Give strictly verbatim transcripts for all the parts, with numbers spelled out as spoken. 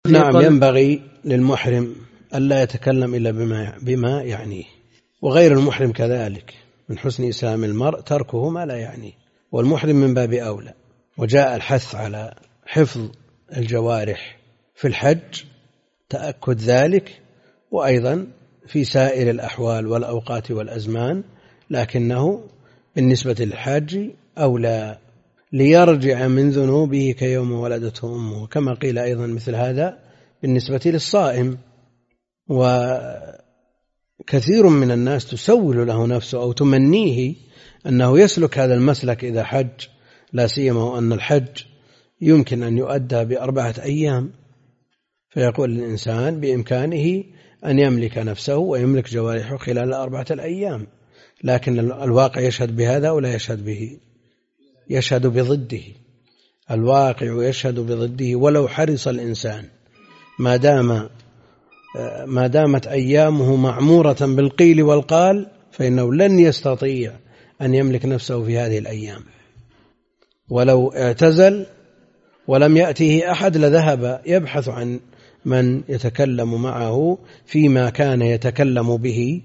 نعم، ينبغي للمحرم ألا يتكلم إلا بما بما يعنيه، وغير المحرم كذلك. من حسن إسلام المرء تركه ما لا يعنيه، والمحرم من باب أولى. وجاء الحث على حفظ الجوارح في الحج تأكد ذلك، وأيضا في سائر الأحوال والأوقات والأزمان، لكنه بالنسبة للحاج أولى ليرجع من ذنوبه كيوم ولدته أمه، كما قيل أيضا مثل هذا بالنسبة للصائم. وكثير من الناس تسول له نفسه أو تمنيه أنه يسلك هذا المسلك إذا حج، لا سيما وأن الحج يمكن أن يؤدى بأربعة أيام، فيقول الإنسان بإمكانه أن يملك نفسه ويملك جوارحه خلال أربعة الأيام، لكن الواقع يشهد بهذا ولا يشهد به، يشهد بضده. الواقع يشهد بضده. ولو حرص الإنسان ما دام ما دامت أيامه معمورة بالقيل والقال، فإنه لن يستطيع أن يملك نفسه في هذه الأيام. ولو اعتزل ولم يأته أحد لذهب يبحث عن من يتكلم معه فيما كان يتكلم به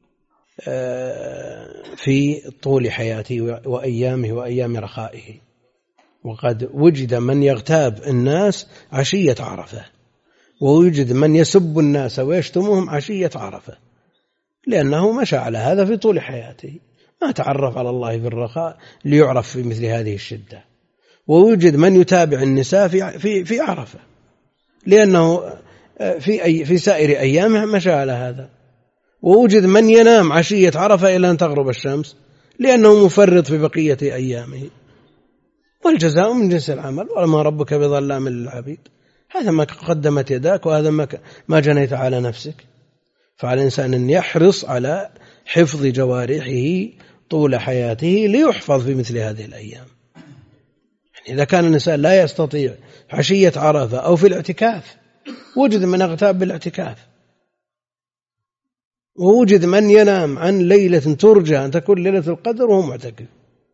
في طول حياته وأيامه وأيام رخائه. وقد وجد من يغتاب الناس عشية عرفة، ووجد من يسب الناس ويشتمهم عشية عرفة، لأنه مشى على هذا في طول حياته، ما تعرف على الله في الرخاء ليعرف في مثل هذه الشدة. ووجد من يتابع النساء في في في عرفة، لأنه في أي في سائر أيامه مشى على هذا. ووجد من ينام عشية عرفة إلى أن تغرب الشمس، لأنه مفرط في بقية أيامه. والجزاء من جنس العمل، وما ربك بظلام للعبيد. هذا ما قدمت يداك، وهذا ما جنيت على نفسك. فعلى الإنسان أن يحرص على حفظ جوارحه طول حياته ليحفظ في مثل هذه الأيام. يعني إذا كان الإنسان لا يستطيع عشية عرفة أو في الاعتكاف، وجد من اغتاب بالاعتكاف، ووجد من ينام عن ليلة ترجى أن تكون ليلة القدر وهو معتكف،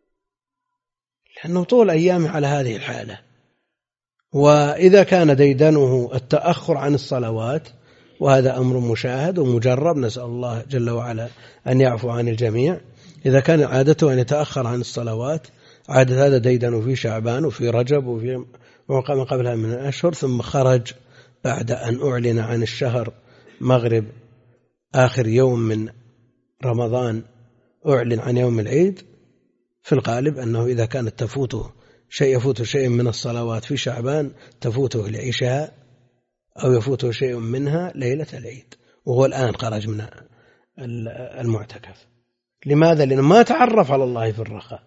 لأنه طول أيامه على هذه الحالة. وإذا كان ديدنه التأخر عن الصلوات، وهذا أمر مشاهد ومجرب، نسأل الله جل وعلا أن يعفو عن الجميع. إذا كان عادته أن يتأخر عن الصلوات، عاد هذا ديدن في شعبان وفي رجب وفي ما قبلها من الأشهر، ثم خرج بعد أن أعلن عن الشهر مغرب آخر يوم من رمضان، أعلن عن يوم العيد. في الغالب أنه إذا كانت تفوته شيء يفوته شيء من الصلوات في شعبان، تفوته العشاء أو يفوته شيء منها ليلة العيد، وهو الآن خرج من المعتكف. لماذا؟ لأنه ما تعرف على الله في الرخاء.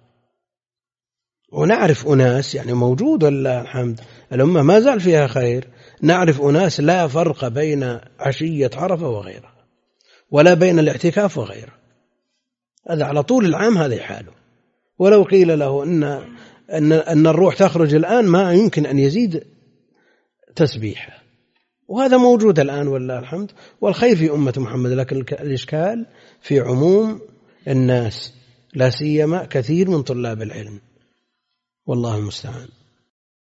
ونعرف أناس، يعني موجود والله الحمد، الأمة ما زال فيها خير، نعرف أناس لا فرق بين عشية عرفة وغيرها، ولا بين الاعتكاف وغيره. هذا على طول العام هذا حاله. ولو قيل له إن, أن, أن الروح تخرج الآن، ما يمكن أن يزيد تسبيحه. وهذا موجود الآن والله الحمد، والخير في أمة محمد. لكن الإشكال في عموم الناس، لا سيما كثير من طلاب العلم، والله المستعان.